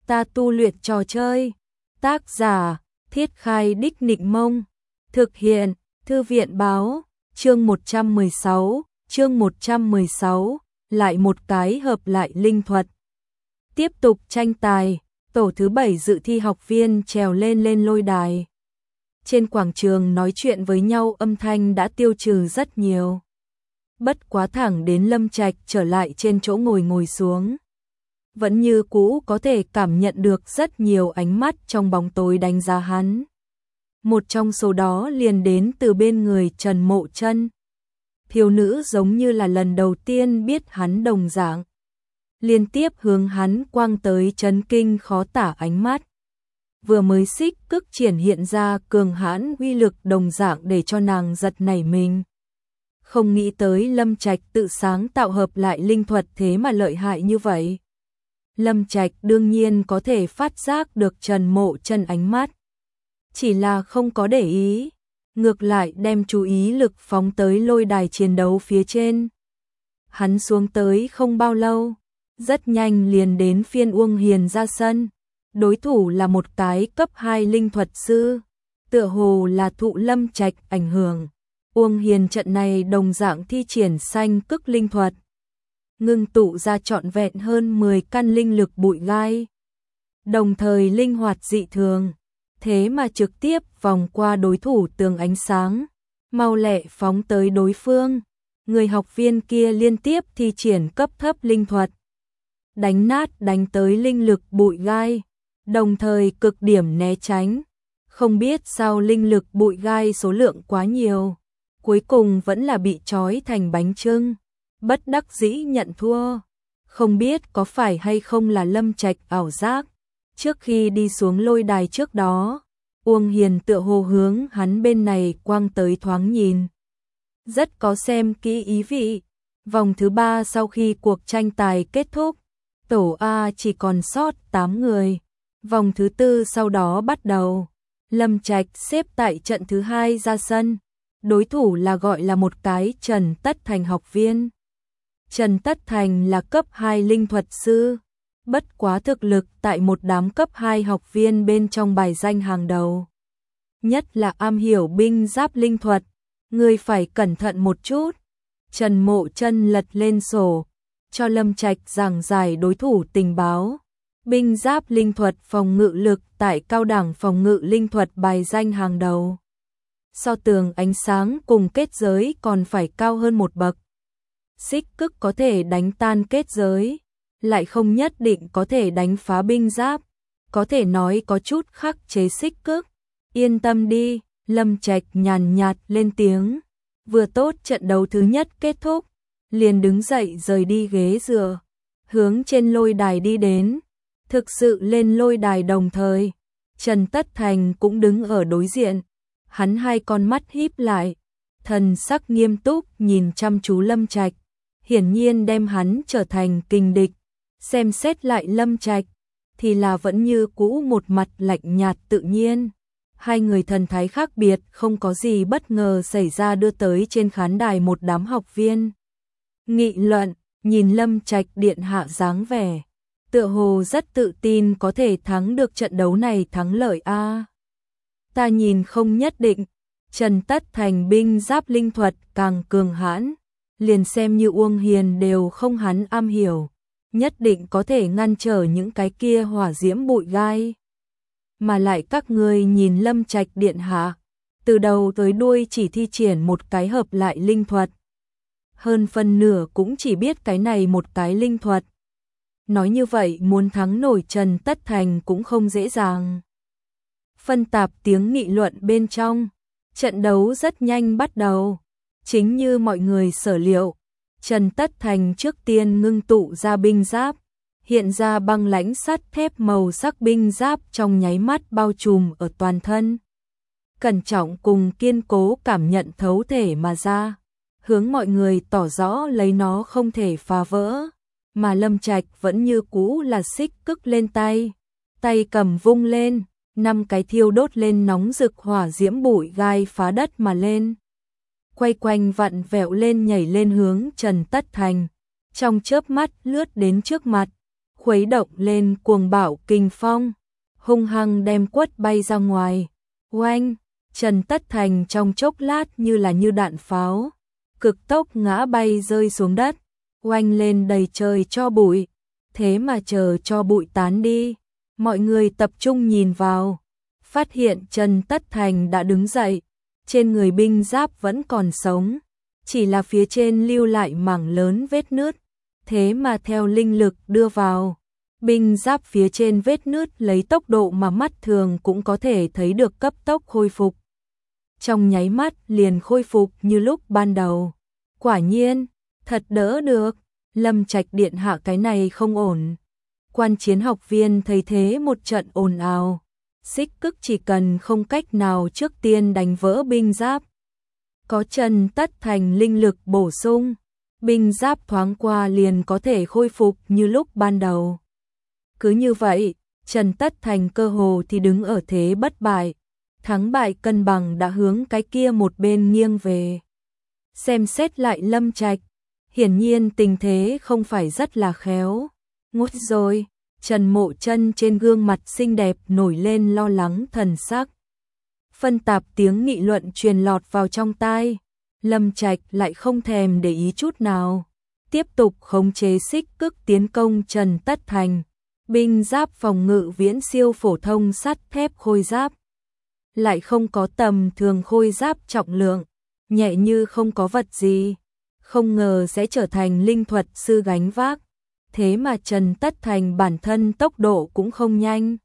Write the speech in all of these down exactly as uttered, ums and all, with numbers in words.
Ta tu luyện trò chơi. Tác giả, Thiết Khai Đích Nịnh Mông. Thực hiện, Thư viện báo, chương một trăm mười sáu, chương một trăm mười sáu, lại một cái hợp lại linh thuật. Tiếp tục tranh tài, tổ thứ bảy dự thi học viên trèo lên lên lôi đài. Trên quảng trường nói chuyện với nhau âm thanh đã tiêu trừ rất nhiều. Bất quá thẳng đến Lâm Trạch trở lại trên chỗ ngồi ngồi xuống. Vẫn như cũ có thể cảm nhận được rất nhiều ánh mắt trong bóng tối đánh giá hắn. Một trong số đó liền đến từ bên người Trần Mộ Chân. Thiếu nữ giống như là lần đầu tiên biết hắn đồng dạng. Liên tiếp hướng hắn quang tới chấn kinh khó tả ánh mắt. Vừa mới xích cức triển hiện ra cường hãn uy lực đồng dạng để cho nàng giật nảy mình. Không nghĩ tới Lâm Trạch tự sáng tạo hợp lại linh thuật thế mà lợi hại như vậy. Lâm Trạch đương nhiên có thể phát giác được Trần Mộ Chân ánh mắt. Chỉ là không có để ý, ngược lại đem chú ý lực phóng tới lôi đài chiến đấu phía trên. Hắn xuống tới không bao lâu, rất nhanh liền đến phiên Uông Hiền ra sân. Đối thủ là một cái cấp hai linh thuật sư, tựa hồ là thụ Lâm Trạch ảnh hưởng. Uông Hiền trận này đồng dạng thi triển xanh cức linh thuật, ngưng tụ ra trọn vẹn hơn mười căn linh lực bụi gai. Đồng thời linh hoạt dị thường, thế mà trực tiếp vòng qua đối thủ tường ánh sáng, mau lẹ phóng tới đối phương. Người học viên kia liên tiếp thi triển cấp thấp linh thuật, đánh nát đánh tới linh lực bụi gai, đồng thời cực điểm né tránh. Không biết sao linh lực bụi gai số lượng quá nhiều, cuối cùng vẫn là bị trói thành bánh chưng, bất đắc dĩ nhận thua. Không biết có phải hay không là Lâm Trạch ảo giác. Trước khi đi xuống lôi đài trước đó, Uông Hiền tựa hồ hướng hắn bên này quang tới thoáng nhìn. Rất có xem kỹ ý vị. Vòng thứ ba sau khi cuộc tranh tài kết thúc, tổ A chỉ còn sót tám người. Vòng thứ tư sau đó bắt đầu. Lâm Trạch xếp tại trận thứ hai ra sân. Đối thủ là gọi là một cái Trần Tất Thành học viên. Trần Tất Thành là cấp hai linh thuật sư. Bất quá thực lực tại một đám cấp hai học viên bên trong bài danh hàng đầu. Nhất là am hiểu binh giáp linh thuật. Người phải cẩn thận một chút. Trần Mộ Chân lật lên sổ, cho Lâm Trạch giảng giải đối thủ tình báo. Binh giáp linh thuật phòng ngự lực tại cao đẳng phòng ngự linh thuật bài danh hàng đầu. So tường ánh sáng cùng kết giới còn phải cao hơn một bậc. Xích cức có thể đánh tan kết giới, lại không nhất định có thể đánh phá binh giáp, có thể nói có chút khắc chế xích cức. Yên tâm đi, Lâm Trạch nhàn nhạt lên tiếng. Vừa tốt trận đấu thứ nhất kết thúc, liền đứng dậy rời đi ghế dựa, hướng trên lôi đài đi đến. Thực sự lên lôi đài đồng thời, Trần Tất Thành cũng đứng ở đối diện. Hắn hai con mắt híp lại, thần sắc nghiêm túc nhìn chăm chú Lâm Trạch, hiển nhiên đem hắn trở thành kình địch. Xem xét lại Lâm Trạch, thì là vẫn như cũ một mặt lạnh nhạt tự nhiên. Hai người thần thái khác biệt, không có gì bất ngờ xảy ra đưa tới trên khán đài một đám học viên. Nghị luận, nhìn Lâm Trạch điện hạ dáng vẻ, tựa hồ rất tự tin có thể thắng được trận đấu này thắng lợi a. À, ta nhìn không nhất định. Trần Tất Thành binh giáp linh thuật càng cường hãn, liền xem như Uông Hiền đều không hắn am hiểu, nhất định có thể ngăn trở những cái kia hỏa diễm bụi gai. Mà lại các ngươi nhìn Lâm Trạch điện hạ, từ đầu tới đuôi chỉ thi triển một cái hợp lại linh thuật. Hơn phân nửa cũng chỉ biết cái này một cái linh thuật. Nói như vậy muốn thắng nổi Trần Tất Thành cũng không dễ dàng. Phân tạp tiếng nghị luận bên trong, trận đấu rất nhanh bắt đầu. Chính như mọi người sở liệu, Trần Tất Thành trước tiên ngưng tụ ra binh giáp, hiện ra băng lãnh sắt thép màu sắc binh giáp trong nháy mắt bao trùm ở toàn thân. Cẩn trọng cùng kiên cố cảm nhận thấu thể mà ra, hướng mọi người tỏ rõ lấy nó không thể phá vỡ. Mà Lâm Trạch vẫn như cũ là xích cức lên tay, tay cầm vung lên, năm cái thiêu đốt lên nóng rực hỏa diễm bụi gai phá đất mà lên. Quay quanh vặn vẹo lên nhảy lên hướng Trần Tất Thành, trong chớp mắt lướt đến trước mặt, khuấy động lên cuồng bạo kình phong, hung hăng đem quất bay ra ngoài. Oanh, Trần Tất Thành trong chốc lát như là như đạn pháo, cực tốc ngã bay rơi xuống đất, oanh lên đầy trời cho bụi. Thế mà chờ cho bụi tán đi, mọi người tập trung nhìn vào, phát hiện Trần Tất Thành đã đứng dậy, trên người binh giáp vẫn còn sống, chỉ là phía trên lưu lại mảng lớn vết nứt. Thế mà theo linh lực đưa vào, binh giáp phía trên vết nứt lấy tốc độ mà mắt thường cũng có thể thấy được cấp tốc khôi phục. Trong nháy mắt liền khôi phục như lúc ban đầu. Quả nhiên, thật đỡ được. Lâm Trạch điện hạ, cái này không ổn. Quan chiến học viên thấy thế một trận ồn ào. Xích Cức chỉ cần không cách nào trước tiên đánh vỡ binh giáp, có Trần Tất Thành linh lực bổ sung, binh giáp thoáng qua liền có thể khôi phục như lúc ban đầu. Cứ như vậy, Trần Tất Thành cơ hồ thì đứng ở thế bất bại, thắng bại cân bằng đã hướng cái kia một bên nghiêng về. Xem xét lại Lâm Trạch, hiển nhiên tình thế không phải rất là khéo. Ngút rồi, Trần Mộ Chân trên gương mặt xinh đẹp nổi lên lo lắng thần sắc. Phân tạp tiếng nghị luận truyền lọt vào trong tai, Lâm Trạch lại không thèm để ý chút nào, tiếp tục khống chế Xích Cức tiến công Trần Tất Thành. Binh giáp phòng ngự viễn siêu phổ thông sắt thép khôi giáp, lại không có tầm thường khôi giáp trọng lượng, nhẹ như không có vật gì, không ngờ sẽ trở thành linh thuật sư gánh vác. Thế mà Trần Tất Thành bản thân tốc độ cũng không nhanh,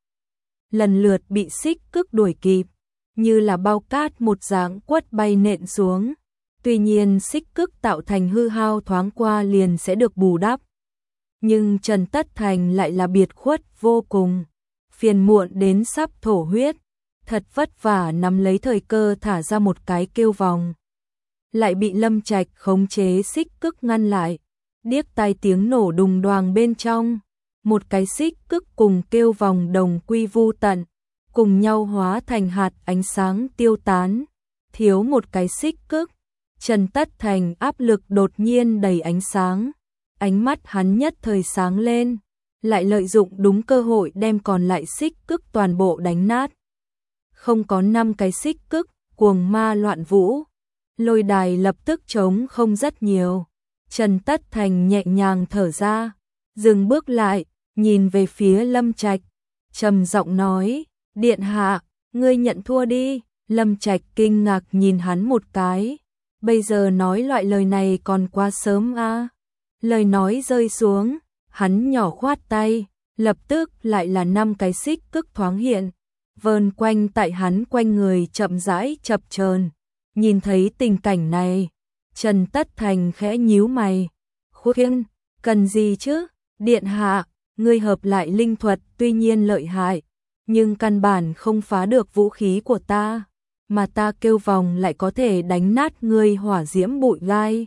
lần lượt bị Xích Cức đuổi kịp, như là bao cát một dạng quất bay nện xuống. Tuy nhiên Xích Cức tạo thành hư hao thoáng qua liền sẽ được bù đắp, nhưng Trần Tất Thành lại là biệt khuất vô cùng, phiền muộn đến sắp thổ huyết, thật vất vả nắm lấy thời cơ thả ra một cái kêu vòng, lại bị Lâm Trạch khống chế Xích Cức ngăn lại. Điếc tai tiếng nổ đùng đoàng bên trong, một cái Xích Cức cùng kêu vòng đồng quy vu tận, cùng nhau hóa thành hạt ánh sáng tiêu tán. Thiếu một cái Xích Cức, Trần Tất Thành áp lực đột nhiên đầy ánh sáng, ánh mắt hắn nhất thời sáng lên, lại lợi dụng đúng cơ hội đem còn lại Xích Cức toàn bộ đánh nát. Không có năm cái Xích Cức, cuồng ma loạn vũ, lôi đài lập tức trống không rất nhiều. Trần Tất Thành nhẹ nhàng thở ra, dừng bước lại, nhìn về phía Lâm Trạch, trầm giọng nói: "Điện hạ, ngươi nhận thua đi." Lâm Trạch kinh ngạc nhìn hắn một cái, bây giờ nói loại lời này còn quá sớm a. Lời nói rơi xuống, hắn nhỏ khoát tay, lập tức lại là năm cái Xích Cức thoáng hiện, vờn quanh tại hắn quanh người chậm rãi chập chờn. Nhìn thấy tình cảnh này, Trần Tất Thành khẽ nhíu mày. "Khuyên, cần gì chứ? Điện hạ, ngươi hợp lại linh thuật tuy nhiên lợi hại, nhưng căn bản không phá được vũ khí của ta, mà ta kêu vòng lại có thể đánh nát ngươi hỏa diễm bụi gai.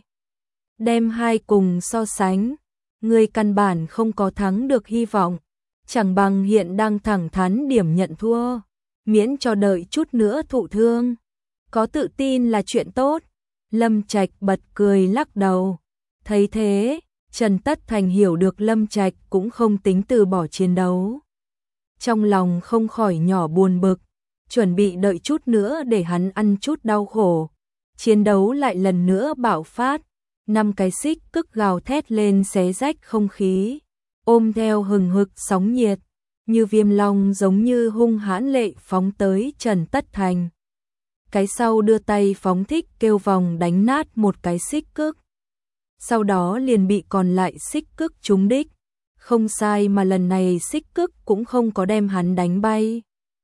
Đem hai cùng so sánh, ngươi căn bản không có thắng được hy vọng, chẳng bằng hiện đang thẳng thắn điểm nhận thua, miễn cho đợi chút nữa thụ thương. Có tự tin là chuyện tốt." Lâm Trạch bật cười lắc đầu. Thấy thế, Trần Tất Thành hiểu được Lâm Trạch cũng không tính từ bỏ chiến đấu. Trong lòng không khỏi nhỏ buồn bực, chuẩn bị đợi chút nữa để hắn ăn chút đau khổ. Chiến đấu lại lần nữa bạo phát, năm cái Xích Cức gào thét lên xé rách không khí, ôm theo hừng hực sóng nhiệt, như viêm long giống như hung hãn lệ phóng tới Trần Tất Thành. Cái sau đưa tay phóng thích kêu vòng đánh nát một cái Xích Cức, sau đó liền bị còn lại Xích Cức trúng đích. Không sai, mà lần này Xích Cức cũng không có đem hắn đánh bay,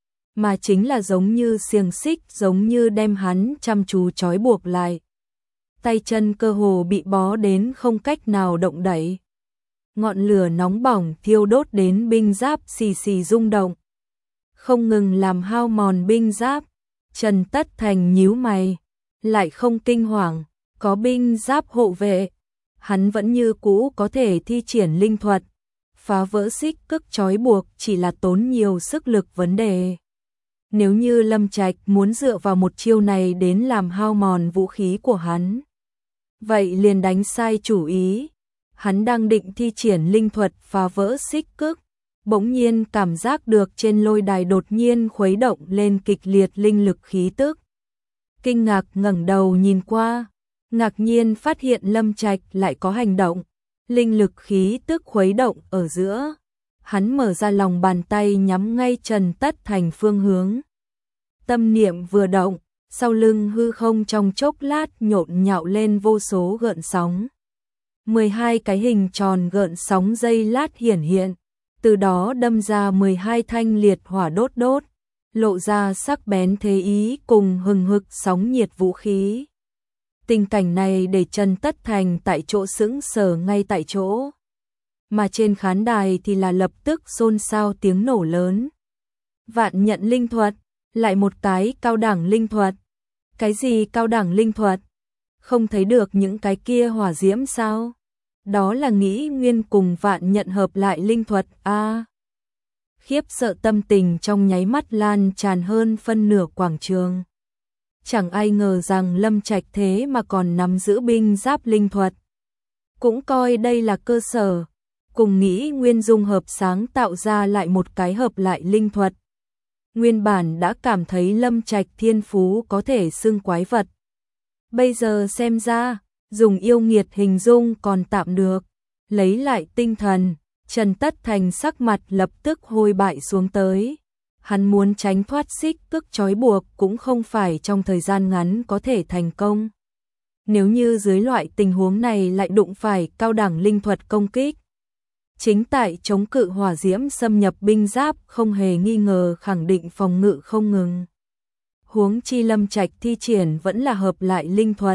mà chính là giống như xiềng xích giống như đem hắn chăm chú trói buộc lại. Tay chân cơ hồ bị bó đến không cách nào động đậy. Ngọn lửa nóng bỏng thiêu đốt đến binh giáp xì xì rung động, không ngừng làm hao mòn binh giáp. Trần Tất Thành nhíu mày, lại không kinh hoàng, có binh giáp hộ vệ, hắn vẫn như cũ có thể thi triển linh thuật, phá vỡ Xích Cức trói buộc chỉ là tốn nhiều sức lực vấn đề. Nếu như Lâm Trạch muốn dựa vào một chiêu này đến làm hao mòn vũ khí của hắn, vậy liền đánh sai chủ ý. Hắn đang định thi triển linh thuật phá vỡ xích cước, bỗng nhiên cảm giác được trên lôi đài đột nhiên khuấy động lên kịch liệt linh lực khí tức. Kinh ngạc ngẩng đầu nhìn qua, ngạc nhiên phát hiện Lâm Trạch lại có hành động, linh lực khí tức khuấy động ở giữa. Hắn mở ra lòng bàn tay nhắm ngay Trần Tất Thành phương hướng. Tâm niệm vừa động, sau lưng hư không trong chốc lát nhộn nhạo lên vô số gợn sóng. mười hai cái hình tròn gợn sóng giây lát hiển hiện, từ đó đâm ra mười hai thanh liệt hỏa đốt đốt, lộ ra sắc bén thế ý cùng hừng hực sóng nhiệt vũ khí. Tình cảnh này để Trần Tất Thành tại chỗ sững sờ ngay tại chỗ. Mà trên khán đài thì là lập tức xôn xao tiếng nổ lớn. Vạn nhận linh thuật, lại một cái cao đẳng linh thuật. Cái gì cao đẳng linh thuật? Không thấy được những cái kia hỏa diễm sao? Đó là nghĩ nguyên cùng vạn nhận hợp lại linh thuật a. À, khiếp sợ tâm tình trong nháy mắt lan tràn hơn phân nửa quảng trường. Chẳng ai ngờ rằng Lâm Trạch thế mà còn nắm giữ binh giáp linh thuật. Cũng coi đây là cơ sở, cùng nghĩ nguyên dung hợp sáng tạo ra lại một cái hợp lại linh thuật. Nguyên bản đã cảm thấy Lâm Trạch thiên phú có thể xưng quái vật. Bây giờ xem ra, dùng yêu nghiệt hình dung còn tạm được. Lấy lại tinh thần, Trần Tất Thành sắc mặt lập tức hôi bại xuống tới. Hắn muốn tránh thoát xích cước trói buộc cũng không phải trong thời gian ngắn có thể thành công. Nếu như dưới loại tình huống này lại đụng phải cao đẳng linh thuật công kích, chính tại chống cự hỏa diễm xâm nhập binh giáp không hề nghi ngờ khẳng định phòng ngự không ngừng. Huống chi Lâm Trạch thi triển vẫn là hợp lại linh thuật.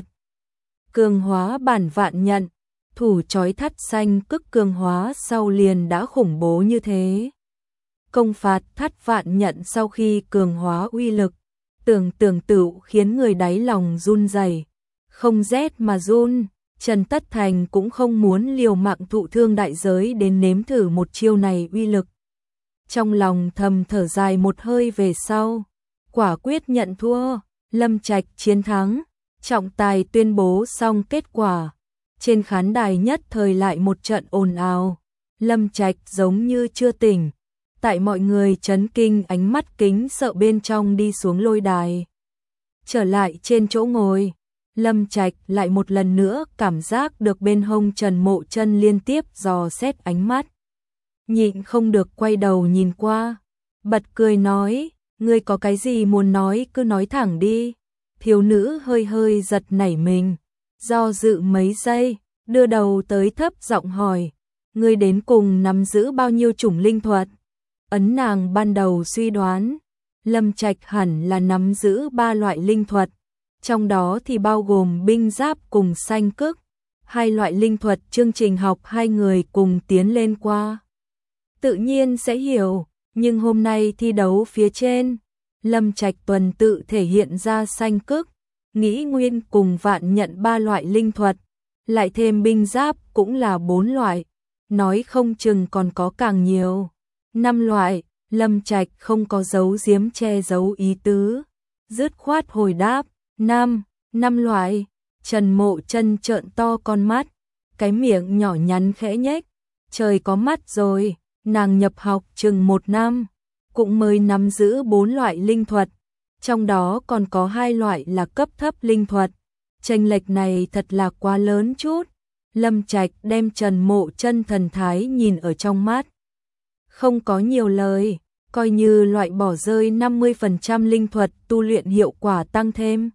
Cường hóa bản vạn nhận, thủ chói thắt xanh cức cường hóa sau liền đã khủng bố như thế. Công phạt thắt vạn nhận sau khi cường hóa uy lực, tưởng tưởng tựu khiến người đáy lòng run rẩy, không rét mà run. Trần Tất Thành cũng không muốn liều mạng thụ thương đại giới đến nếm thử một chiêu này uy lực. Trong lòng thầm thở dài một hơi về sau, quả quyết nhận thua. Lâm Trạch chiến thắng, trọng tài tuyên bố xong kết quả. Trên khán đài nhất thời lại một trận ồn ào. Lâm Trạch giống như chưa tỉnh, tại mọi người chấn kinh ánh mắt kính sợ bên trong đi xuống lôi đài. Trở lại trên chỗ ngồi, Lâm Trạch lại một lần nữa cảm giác được bên hông Trần Mộ Chân liên tiếp dò xét ánh mắt. Nhịn không được quay đầu nhìn qua, bật cười nói, ngươi có cái gì muốn nói cứ nói thẳng đi. Thiếu nữ hơi hơi giật nảy mình, do dự mấy giây, đưa đầu tới thấp giọng hỏi, ngươi đến cùng nắm giữ bao nhiêu chủng linh thuật? Ấn nàng ban đầu suy đoán, Lâm Trạch hẳn là nắm giữ ba loại linh thuật, trong đó thì bao gồm binh giáp cùng xanh cước. Hai loại linh thuật chương trình học hai người cùng tiến lên qua, tự nhiên sẽ hiểu, nhưng hôm nay thi đấu phía trên, Lâm Trạch tuần tự thể hiện ra xanh cước, nghĩ nguyên cùng vạn nhận ba loại linh thuật, lại thêm binh giáp cũng là bốn loại, nói không chừng còn có càng nhiều. Năm loại, Lâm Trạch không có giấu giếm che giấu ý tứ, dứt khoát hồi đáp, năm, năm loại. Trần Mộ Chân trợn to con mắt, cái miệng nhỏ nhắn khẽ nhếch, trời có mắt rồi, nàng nhập học chừng một năm, cũng mới nắm giữ bốn loại linh thuật, trong đó còn có hai loại là cấp thấp linh thuật, chênh lệch này thật là quá lớn chút. Lâm Trạch đem Trần Mộ Chân thần thái nhìn ở trong mắt, không có nhiều lời, coi như loại bỏ rơi năm mươi phần trăm linh thuật tu luyện hiệu quả tăng thêm.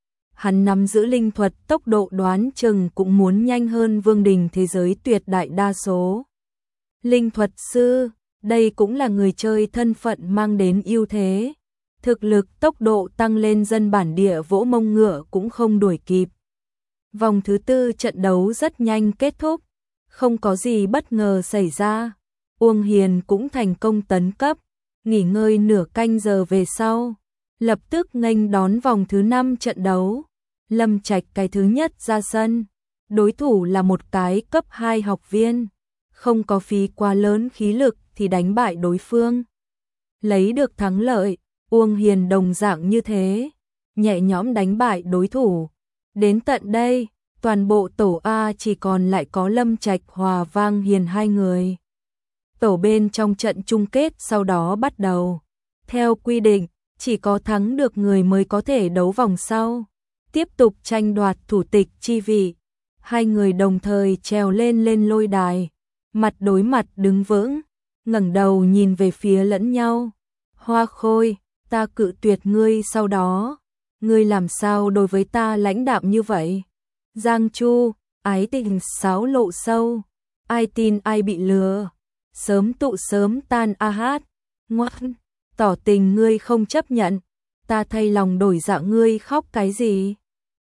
Hắn nắm giữ linh thuật tốc độ đoán chừng cũng muốn nhanh hơn Vương Đình thế giới tuyệt đại đa số linh thuật sư, đây cũng là người chơi thân phận mang đến ưu thế. Thực lực tốc độ tăng lên dân bản địa vỗ mông ngựa cũng không đuổi kịp. Vòng thứ tư trận đấu rất nhanh kết thúc, không có gì bất ngờ xảy ra. Uông Hiền cũng thành công tấn cấp, nghỉ ngơi nửa canh giờ về sau, lập tức nghênh đón vòng thứ năm trận đấu. Lâm Trạch cái thứ nhất ra sân, đối thủ là một cái cấp hai học viên, không có phí quá lớn khí lực thì đánh bại đối phương, lấy được thắng lợi. Uông Hiền đồng dạng như thế, nhẹ nhõm đánh bại đối thủ. Đến tận đây, Toàn bộ tổ A chỉ còn lại có Lâm Trạch Hòa Vang Hiền hai người. Tổ bên trong trận chung kết sau đó bắt đầu. Theo quy định, chỉ có thắng được người mới có thể đấu vòng sau, tiếp tục tranh đoạt thủ tịch chi vị. Hai người đồng thời trèo lên lên lôi đài, mặt đối mặt đứng vững, ngẩng đầu nhìn về phía lẫn nhau. Hoa Khôi, ta cự tuyệt ngươi sau đó, ngươi làm sao đối với ta lãnh đạm như vậy? Giang Chu, ái tình sáo lộ sâu, ai tin ai bị lừa, sớm tụ sớm tan a hát, ngoan, tỏ tình ngươi không chấp nhận, ta thay lòng đổi dạ ngươi khóc cái gì?